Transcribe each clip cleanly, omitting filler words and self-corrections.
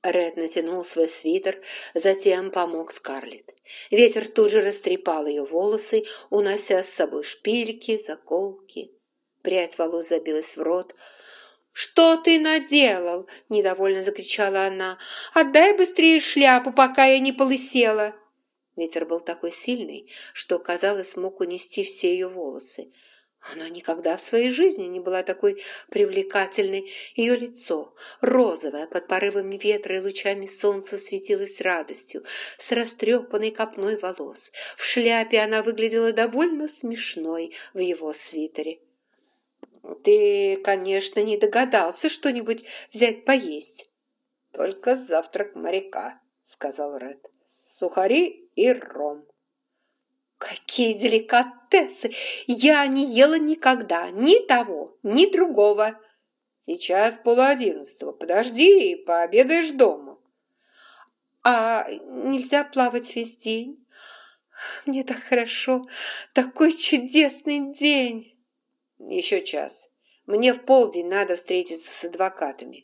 Ред натянул свой свитер, затем помог Скарлетт. Ветер тут же растрепал ее волосы, унося с собой шпильки, заколки. Прядь волос забилась в рот. «Что ты наделал?» – недовольно закричала она. «Отдай быстрее шляпу, пока я не полысела!» Ветер был такой сильный, что, казалось, мог унести все ее волосы. Она никогда в своей жизни не была такой привлекательной. Ее лицо, розовое, под порывами ветра и лучами солнца, светилось радостью, с растрепанной копной волос. В шляпе она выглядела довольно смешной в его свитере. «Ты, конечно, не догадался что-нибудь взять поесть?» «Только завтрак моряка», — сказал Ред. «Сухари и ром». «Какие деликатесы! Я не ела никогда ни того, ни другого!» «Сейчас 10:30. Подожди, пообедаешь дома». «А нельзя плавать весь день? Мне так хорошо! Такой чудесный день!» «Еще час. Мне в полдень надо встретиться с адвокатами».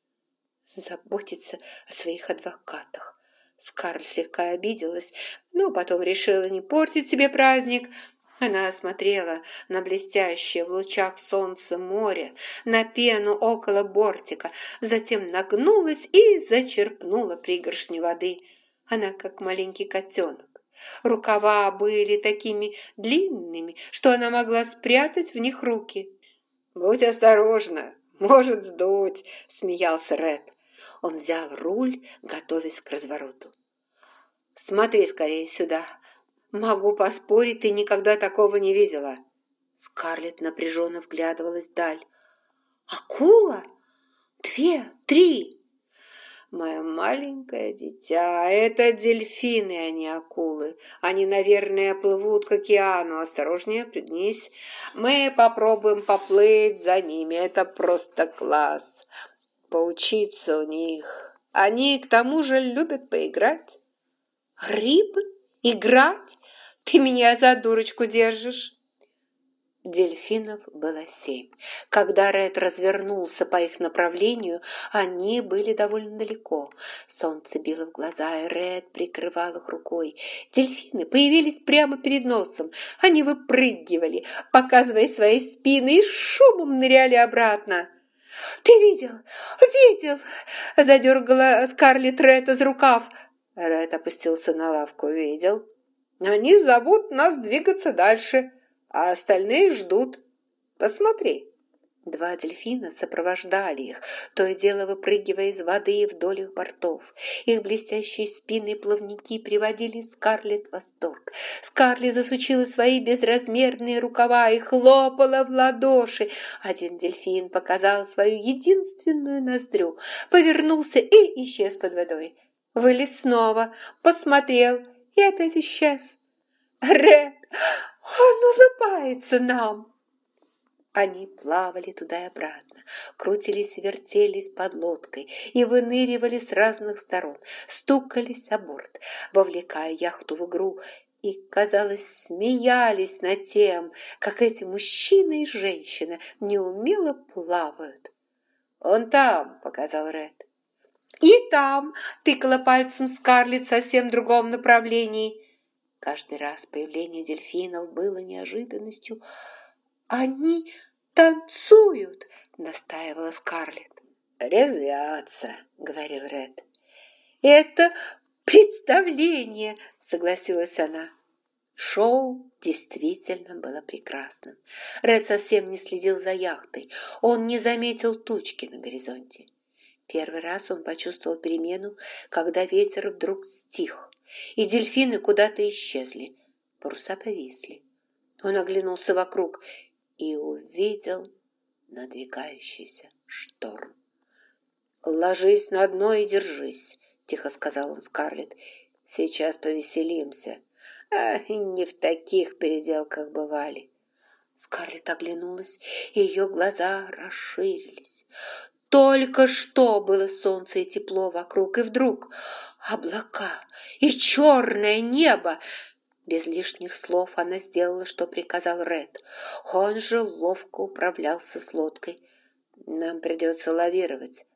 Заботиться о своих адвокатах. Скарлетт слегка обиделась, но потом решила не портить себе праздник. Она смотрела на блестящее в лучах солнца море, на пену около бортика, затем нагнулась и зачерпнула пригоршню воды. Она как маленький котенок. Рукава были такими длинными, что она могла спрятать в них руки. «Будь осторожна, может сдуть», — смеялся Ред. Он взял руль, готовясь к развороту. «Смотри скорее сюда. Могу поспорить, ты никогда такого не видела». Скарлетт напряженно вглядывалась вдаль. «Акула? 2, 3!» «Мое маленькое дитя, это дельфины, а не акулы. Они, наверное, плывут к океану. Осторожнее, пригнись. Мы попробуем поплыть за ними. Это просто класс. Поучиться у них. Они, к тому же, любят поиграть». «Рыбы? Играть? Ты меня за дурочку держишь?» Дельфинов было 7. Когда Ред развернулся по их направлению, они были довольно далеко. Солнце било в глаза, и Ред прикрывал их рукой. Дельфины появились прямо перед носом. Они выпрыгивали, показывая свои спины, и шумом ныряли обратно. «Ты видел? Видел?» – задергала Скарлетт Ретта за рукав. Ред опустился на лавку. «Видел? Они зовут нас двигаться дальше, а остальные ждут. Посмотри». 2 дельфина сопровождали их, то и дело выпрыгивая из воды вдоль их бортов. Их блестящие спины и плавники приводили Скарлетт в восторг. Скарлетт засучила свои безразмерные рукава и хлопала в ладоши. Один дельфин показал свою единственную ноздрю, повернулся и исчез под водой. Вылез снова, посмотрел и опять исчез. «Ред, он улыбается нам!» Они плавали туда и обратно, крутились и вертелись под лодкой и выныривали с разных сторон, стукались о борт, вовлекая яхту в игру, и, казалось, смеялись над тем, как эти мужчина и женщина неумело плавают. «Он там», — показал Ред. «И там!» — тыкала пальцем Скарлетт в совсем другом направлении. Каждый раз появление дельфинов было неожиданностью. «Они танцуют!» — настаивала Скарлетт. «Резвятся!» — говорил Ред. «Это представление!» — согласилась она. Шоу действительно было прекрасным. Ред совсем не следил за яхтой. Он не заметил тучки на горизонте. Первый раз он почувствовал перемену, когда ветер вдруг стих, и дельфины куда-то исчезли. Паруса повисли. Он оглянулся вокруг и увидел надвигающийся шторм. «Ложись на дно и держись», — тихо сказал он Скарлетт. «Сейчас повеселимся. Не в таких переделках бывали». Скарлетт оглянулась, и ее глаза расширились. Только что было солнце и тепло вокруг, и вдруг облака и черное небо. Без лишних слов она сделала, что приказал Ред. Он же ловко управлялся с лодкой. «Нам придется лавировать»,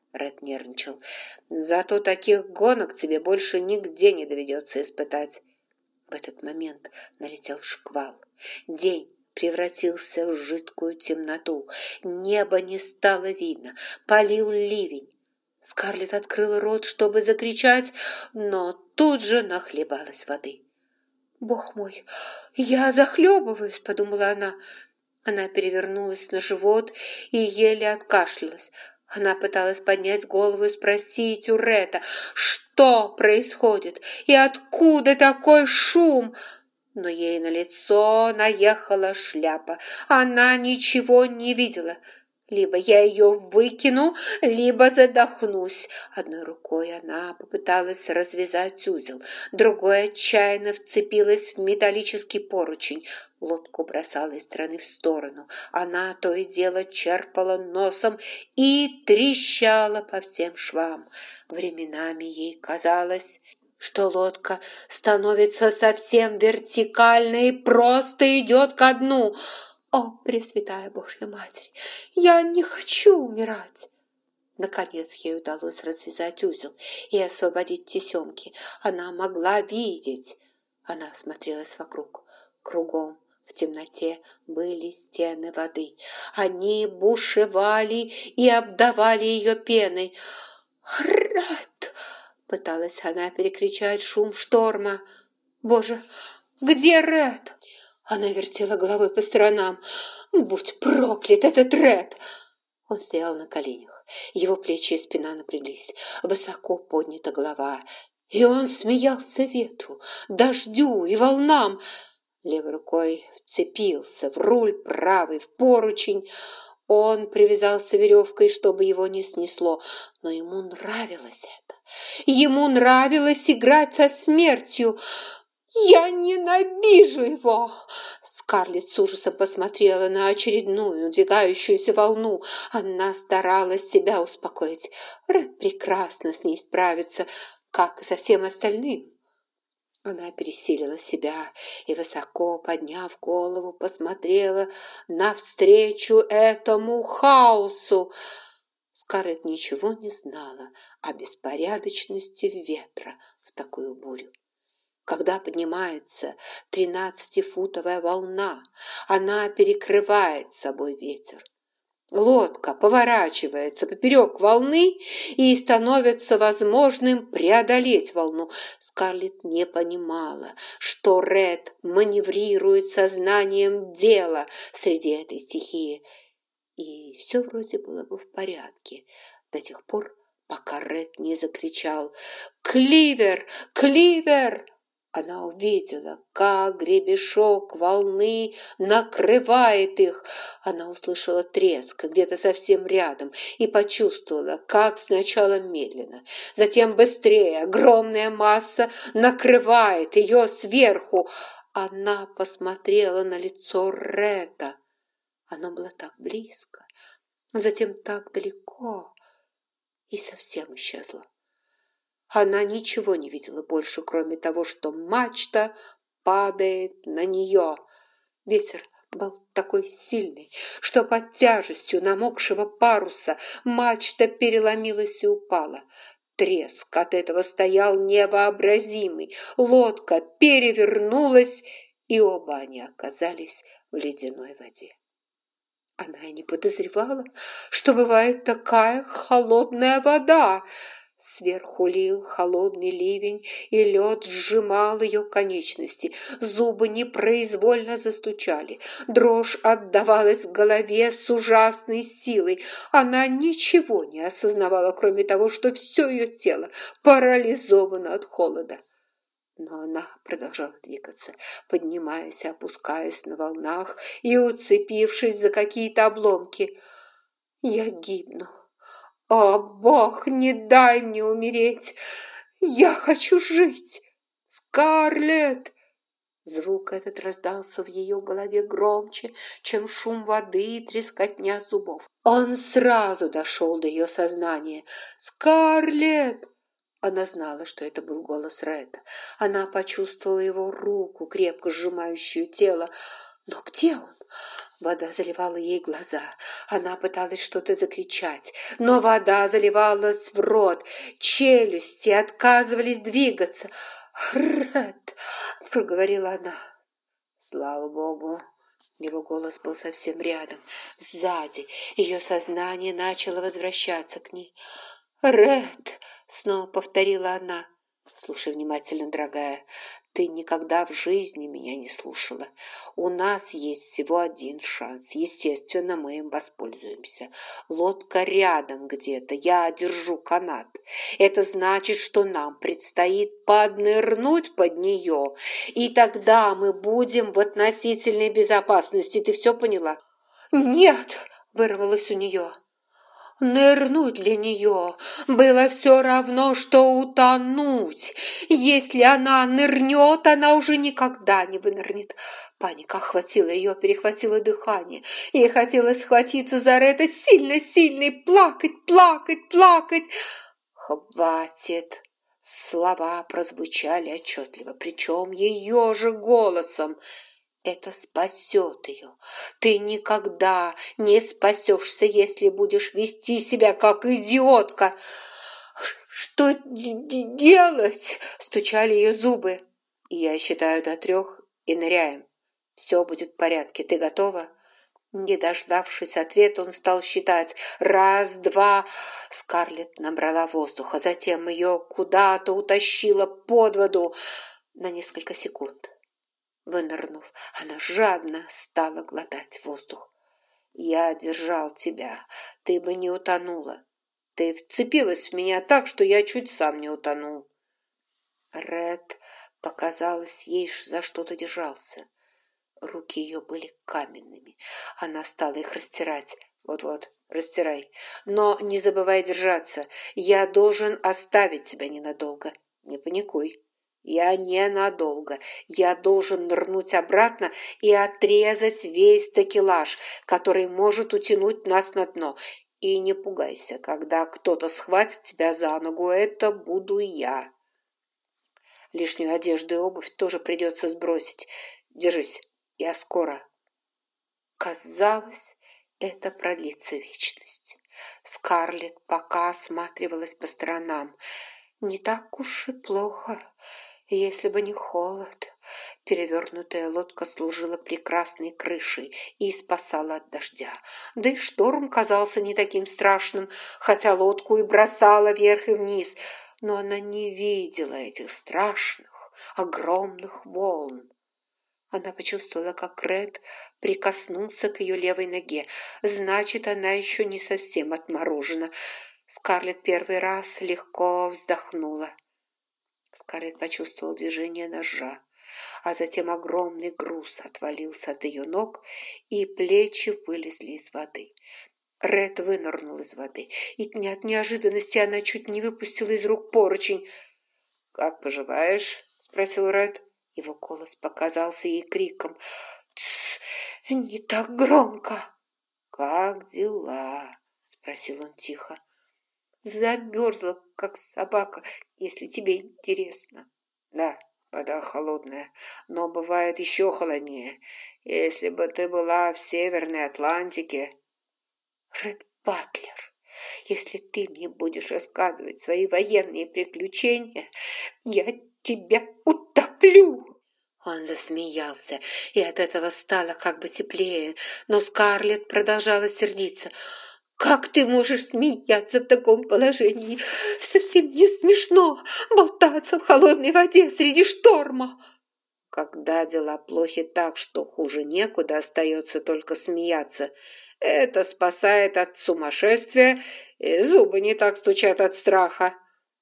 Ред нервничал. «Зато таких гонок тебе больше нигде не доведется испытать». В этот момент налетел шквал. День превратился в жидкую темноту. Небо не стало видно. Полил ливень. Скарлетт открыла рот, чтобы закричать, но тут же нахлебалась воды. «Бог мой, я захлебываюсь», — подумала она. Она перевернулась на живот и еле откашлялась. Она пыталась поднять голову и спросить у Ретта, что происходит и откуда такой шум. Но ей на лицо наехала шляпа. Она ничего не видела. Либо я ее выкину, либо задохнусь. Одной рукой она попыталась развязать узел, другой отчаянно вцепилась в металлический поручень. Лодку бросала из стороны в сторону. Она то и дело черпала носом и трещала по всем швам. Временами ей казалось, что лодка становится совсем вертикальной и просто идет ко дну. «О, Пресвятая Божья Матерь, я не хочу умирать!» Наконец ей удалось развязать узел и освободить тесемки. Она могла видеть. Она осмотрелась вокруг. Кругом в темноте были стены воды. Они бушевали и обдавали ее пеной. «Ред!» — пыталась она перекричать шум шторма. «Боже, где Ред?» Она вертела головой по сторонам. «Будь проклят этот Ред!» Он стоял на коленях. Его плечи и спина напряглись. Высоко поднята голова. И он смеялся ветру, дождю и волнам. Левой рукой вцепился в руль, правой в поручень. Он привязался веревкой, чтобы его не снесло. Но ему нравилось это. Ему нравилось играть со смертью. «Я ненавижу его!» Скарлетт с ужасом посмотрела на очередную надвигающуюся волну. Она старалась себя успокоить. Ред прекрасно с ней справится, как и со всем остальным. Она пересилила себя и, высоко подняв голову, посмотрела навстречу этому хаосу. Скарлетт ничего не знала о беспорядочности ветра в такую бурю. Когда поднимается 13-футовая волна, она перекрывает собой ветер. Лодка поворачивается поперек волны и становится возможным преодолеть волну. Скарлетт не понимала, что Ред маневрирует сознанием дела среди этой стихии. И все вроде было бы в порядке до тех пор, пока Ред не закричал «Кливер! Кливер!». Она увидела, как гребешок волны накрывает их. Она услышала треск где-то совсем рядом и почувствовала, как сначала медленно, затем быстрее огромная масса накрывает ее сверху. Она посмотрела на лицо Ретта. Оно было так близко, затем так далеко и совсем исчезло. Она ничего не видела больше, кроме того, что мачта падает на нее. Ветер был такой сильный, что под тяжестью намокшего паруса мачта переломилась и упала. Треск от этого стоял невообразимый. Лодка перевернулась, и оба они оказались в ледяной воде. Она и не подозревала, что бывает такая холодная вода. Сверху лил холодный ливень, и лед сжимал ее конечности. Зубы непроизвольно застучали. Дрожь отдавалась в голове с ужасной силой. Она ничего не осознавала, кроме того, что все ее тело парализовано от холода. Но она продолжала двигаться, поднимаясь и опускаясь на волнах и уцепившись за какие-то обломки. «Я гибну! О, Бог, не дай мне умереть! Я хочу жить! Скарлетт!» Звук этот раздался в ее голове громче, чем шум воды и трескотня зубов. Он сразу дошел до ее сознания. «Скарлетт!» Она знала, что это был голос Ретта. Она почувствовала его руку, крепко сжимающую тело. Но где он? Вода заливала ей глаза. Она пыталась что-то закричать, но вода заливалась в рот. Челюсти отказывались двигаться. «Ред!» — проговорила она. Слава богу, его голос был совсем рядом, сзади. Ее сознание начало возвращаться к ней. «Ред!» — снова повторила она. «Слушай внимательно, дорогая, ты никогда в жизни меня не слушала. У нас есть всего один шанс. Естественно, мы им воспользуемся. Лодка рядом где-то, я держу канат. Это значит, что нам предстоит поднырнуть под нее, и тогда мы будем в относительной безопасности. Ты все поняла?» «Нет!» — вырвалось у нее. Нырнуть для нее было все равно, что утонуть. Если она нырнет, она уже никогда не вынырнет. Паника охватила ее, перехватила дыхание. Ей хотелось схватиться за Ретта сильно-сильно и плакать, плакать, плакать. «Хватит!» Слова прозвучали отчетливо, причем ее же голосом. «Это спасет ее. Ты никогда не спасешься, если будешь вести себя как идиотка». «Что делать?» – стучали ее зубы. «Я считаю до 3 и ныряем. Все будет в порядке. Ты готова?» Не дождавшись ответа, он стал считать. 1, 2. Скарлетт набрала воздуха, затем ее куда-то утащило под воду на несколько секунд. Вынырнув, она жадно стала глотать воздух. «Я держал тебя. Ты бы не утонула. Ты вцепилась в меня так, что я чуть сам не утонул». Ред, показалось, ей за что-то держался. Руки ее были каменными. Она стала их растирать. «Вот-вот, растирай. Но не забывай держаться. Я должен оставить тебя ненадолго. Не паникуй. Я ненадолго. Я должен нырнуть обратно и отрезать весь такелаж, который может утянуть нас на дно. И не пугайся, когда кто-то схватит тебя за ногу, это буду я. Лишнюю одежду и обувь тоже придется сбросить. Держись, я скоро». Казалось, это продлится вечность. Скарлетт пока осматривалась по сторонам. Не так уж и плохо, если бы не холод. Перевернутая лодка служила прекрасной крышей и спасала от дождя. Да и шторм казался не таким страшным, хотя лодку и бросала вверх и вниз. Но она не видела этих страшных, огромных волн. Она почувствовала, как Ред прикоснулся к ее левой ноге. Значит, она еще не совсем отморожена. Скарлетт первый раз легко вздохнула. Скарлетт почувствовала движение ножа, а затем огромный груз отвалился от ее ног, и плечи вылезли из воды. Ред вынырнул из воды, и от неожиданности она чуть не выпустила из рук поручень. «Как поживаешь?» — спросил Ред. Его голос показался ей криком. «Тсс, не так громко!» «Как дела?» — спросил он тихо. «Замерзла, как собака, если тебе интересно». «Да, вода холодная, но бывает еще холоднее. Если бы ты была в Северной Атлантике...» «Ред Батлер, если ты мне будешь рассказывать свои военные приключения, я тебя утоплю!» Он засмеялся, и от этого стало как бы теплее, но Скарлетт продолжала сердиться. «Как ты можешь смеяться в таком положении? Совсем не смешно болтаться в холодной воде среди шторма!» Когда дела плохи так, что хуже некуда, остается только смеяться. Это спасает от сумасшествия, и зубы не так стучат от страха.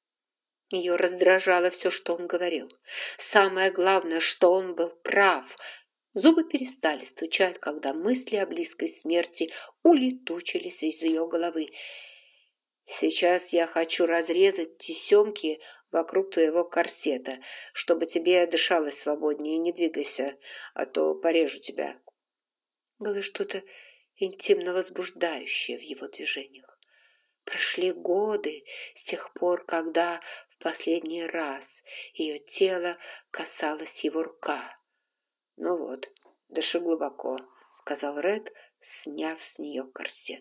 Ее раздражало все, что он говорил. Самое главное, что он был прав. Зубы перестали стучать, когда мысли о близкой смерти улетучились из ее головы. «Сейчас я хочу разрезать тесемки вокруг твоего корсета, чтобы тебе дышалось свободнее. Не двигайся, а то порежу тебя». Было что-то интимно возбуждающее в его движениях. Прошли годы с тех пор, когда в последний раз ее тело касалось его рука. «Ну вот, «Дыши глубоко», — сказал Ред, сняв с нее корсет.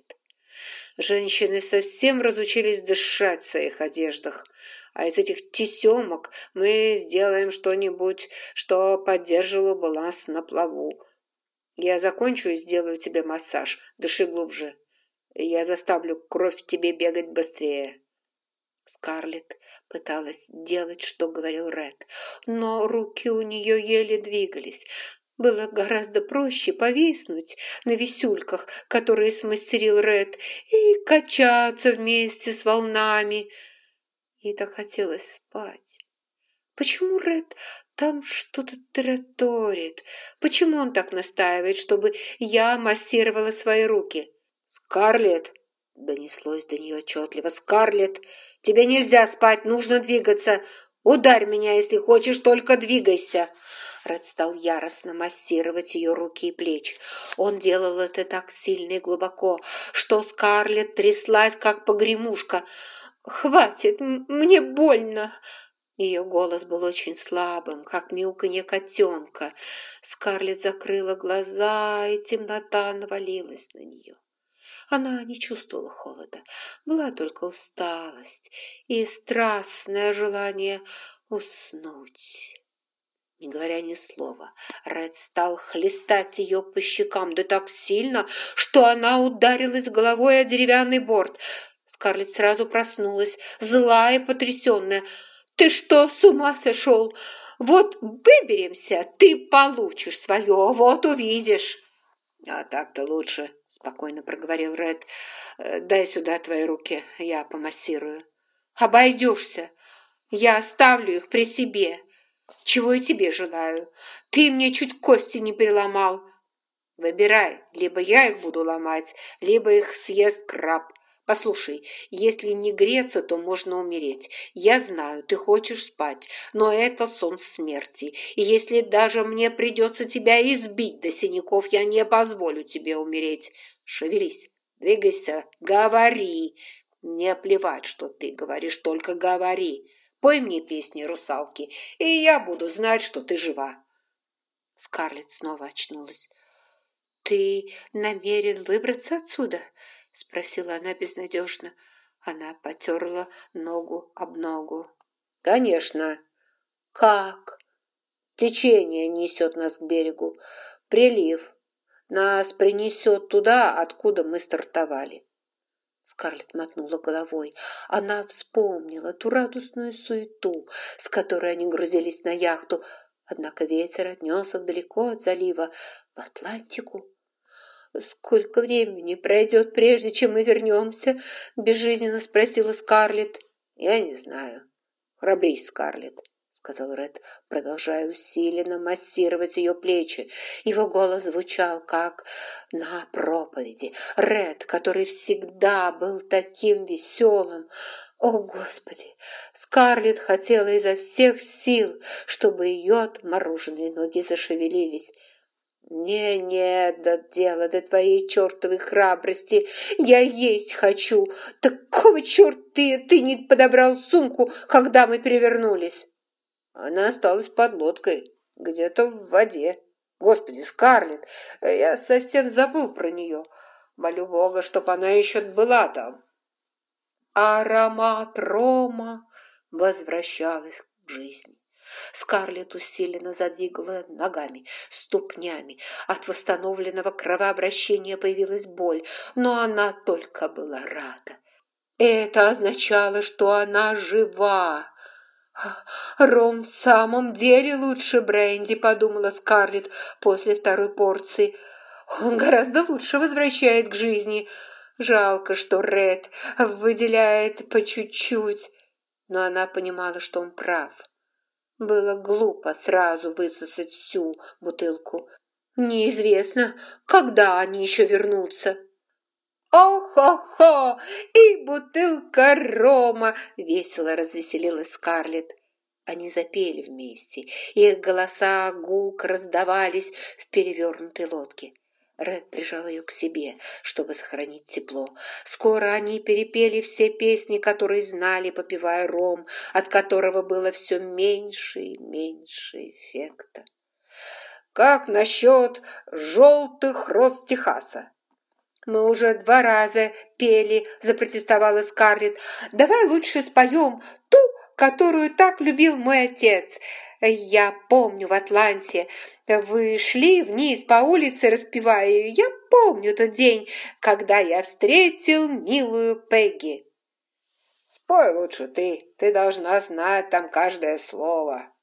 Женщины совсем разучились дышать в своих одеждах, а из этих тесемок мы сделаем что-нибудь, что поддерживало бы нас на плаву. Я закончу и сделаю тебе массаж. Дыши глубже. Я заставлю кровь в тебе бегать быстрее». Скарлетт пыталась делать, что говорил Ред, но руки у нее еле двигались. Было гораздо проще повиснуть на висюльках, которые смастерил Ред, и качаться вместе с волнами. Ей так хотелось спать. Почему Ред там что-то тараторит? Почему он так настаивает, чтобы я массировала свои руки? «Скарлетт!» — донеслось до нее отчетливо. «Скарлетт! Тебе нельзя спать, нужно двигаться! Ударь меня, если хочешь, только двигайся!» Ред стал яростно массировать ее руки и плечи. Он делал это так сильно и глубоко, что Скарлетт тряслась, как погремушка. «Хватит, мне больно!» Ее голос был очень слабым, как мяуканье котенка. Скарлетт закрыла глаза, и темнота навалилась на нее. Она не чувствовала холода, была только усталость и страстное желание уснуть. Не говоря ни слова, Ред стал хлестать ее по щекам, да так сильно, что она ударилась головой о деревянный борт. Скарлетт сразу проснулась, злая и потрясенная. «Ты что, с ума сошел? Вот выберемся, ты получишь свое, вот увидишь!» «А так-то лучше», — спокойно проговорил Ред. «Дай сюда твои руки, я помассирую». «Обойдешься. Я оставлю их при себе. Чего и тебе желаю. Ты мне чуть кости не переломал. Выбирай, либо я их буду ломать, либо их съест краб. Послушай, если не греться, то можно умереть. Я знаю, ты хочешь спать, но это сон смерти. И если даже мне придется тебя избить до синяков, я не позволю тебе умереть. Шевелись, двигайся, говори. Мне плевать, что ты говоришь, только говори. Пой мне песни, русалки, и я буду знать, что ты жива». Скарлетт снова очнулась. «Ты намерен выбраться отсюда?» — спросила она безнадежно. Она потерла ногу об ногу. «Конечно». «Как?» «Течение несет нас к берегу. Прилив. Нас принесет туда, откуда мы стартовали». Скарлетт мотнула головой. Она вспомнила ту радостную суету, с которой они грузились на яхту. Однако ветер отнес их далеко от залива, в Атлантику. «Сколько времени пройдет, прежде чем мы вернемся?» – безжизненно спросила Скарлетт. «Я не знаю. Храбрись, Скарлетт», – сказал Ред, продолжая усиленно массировать ее плечи. Его голос звучал, как на проповеди. Ред, который всегда был таким веселым. О, Господи! Скарлетт хотела изо всех сил, чтобы ее отмороженные ноги зашевелились. «Мне нет дела до твоей чертовой храбрости. Я есть хочу. Такого черта ты не подобрал сумку, когда мы перевернулись?» «Она осталась под лодкой, где-то в воде. Господи, Скарлетт, я совсем забыл про нее. Молю Бога, чтоб она еще была там». Аромат рома возвращалась к жизни. Скарлетт усиленно задвигала ногами, ступнями. От восстановленного кровообращения появилась боль, но она только была рада. Это означало, что она жива. «Ром в самом деле лучше бренди», — подумала Скарлетт после второй порции. «Он гораздо лучше возвращает к жизни. Жалко, что Ред выделяет по чуть-чуть». Но она понимала, что он прав. Было глупо сразу высосать всю бутылку. Неизвестно, когда они еще вернутся. «О-хо-хо! И бутылка рома!» — весело развеселилась Скарлетт. Они запели вместе, их голоса гулко раздавались в перевернутой лодке. Ред прижал ее к себе, чтобы сохранить тепло. Скоро они перепели все песни, которые знали, попивая ром, от которого было все меньше и меньше эффекта. как насчет желтых роз Техаса?» «Мы уже 2 раза пели», — запротестовала Скарлетт. «Давай лучше споем ту, которую так любил мой отец. Я помню в Атланте. Вы шли вниз по улице, распевая ее. Я помню тот день, когда я встретил милую Пегги». «Спой лучше ты должна знать там каждое слово».